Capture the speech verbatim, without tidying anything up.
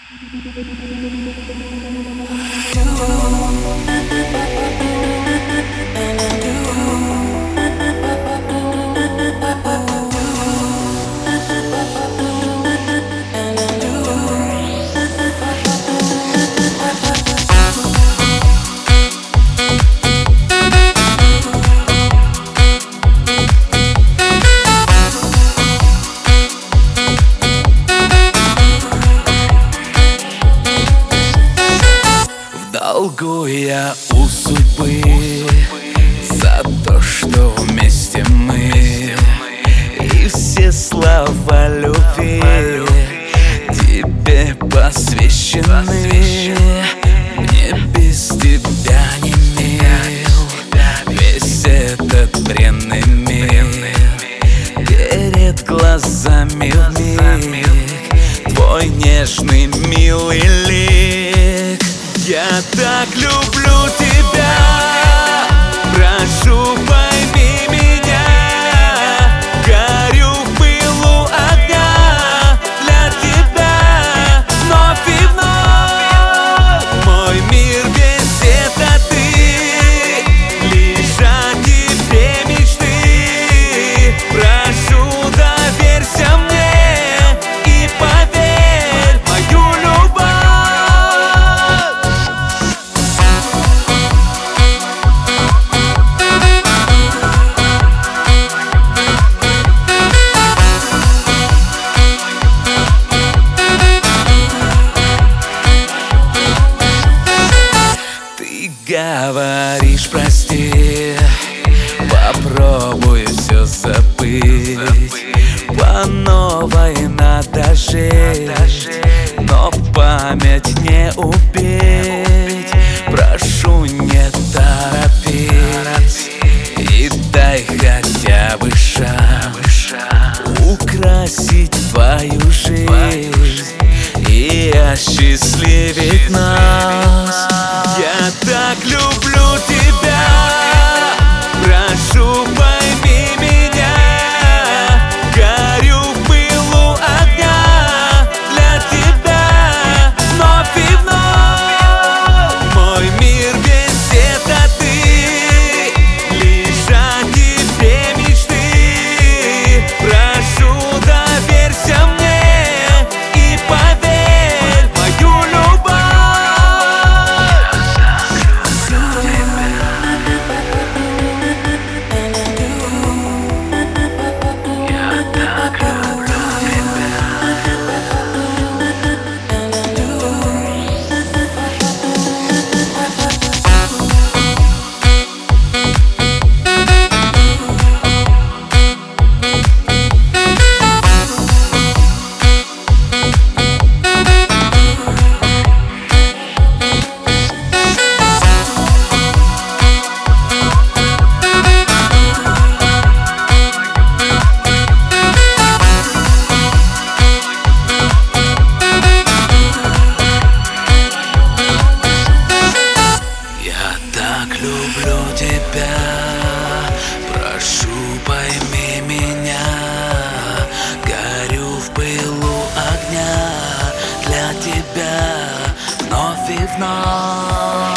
Долгу я у судьбы за то, что вместе мы, и все слова любви тебе посвящены. Мне без тебя не мил весь этот бренный мир. Перед глазами вмиг твой нежный милый лик. Я так люблю тебя, прошу, пойми меня. Горю в пылу огня для тебя вновь и вновь. Мой мир весь это ты, лишь о тебе мечты. Прошу, доверься мне и поверь в мою любовь. Говоришь, прости, попробую все забыть. По новой надо жить, но память не убить. Прошу, не торопись и дай хотя бы шанс украсить твою жизнь и осчастливить нас. Я так люблю тебя, прошу, пойми меня. Горю в пылу огня для тебя вновь и вновь. Мой мир весь это ты, лишь о тебе мечты. Прошу, доверься мне и поверь в мою любовь. Люблю тебя, прошу, пойми меня. Горю в пылу огня для тебя вновь и вновь.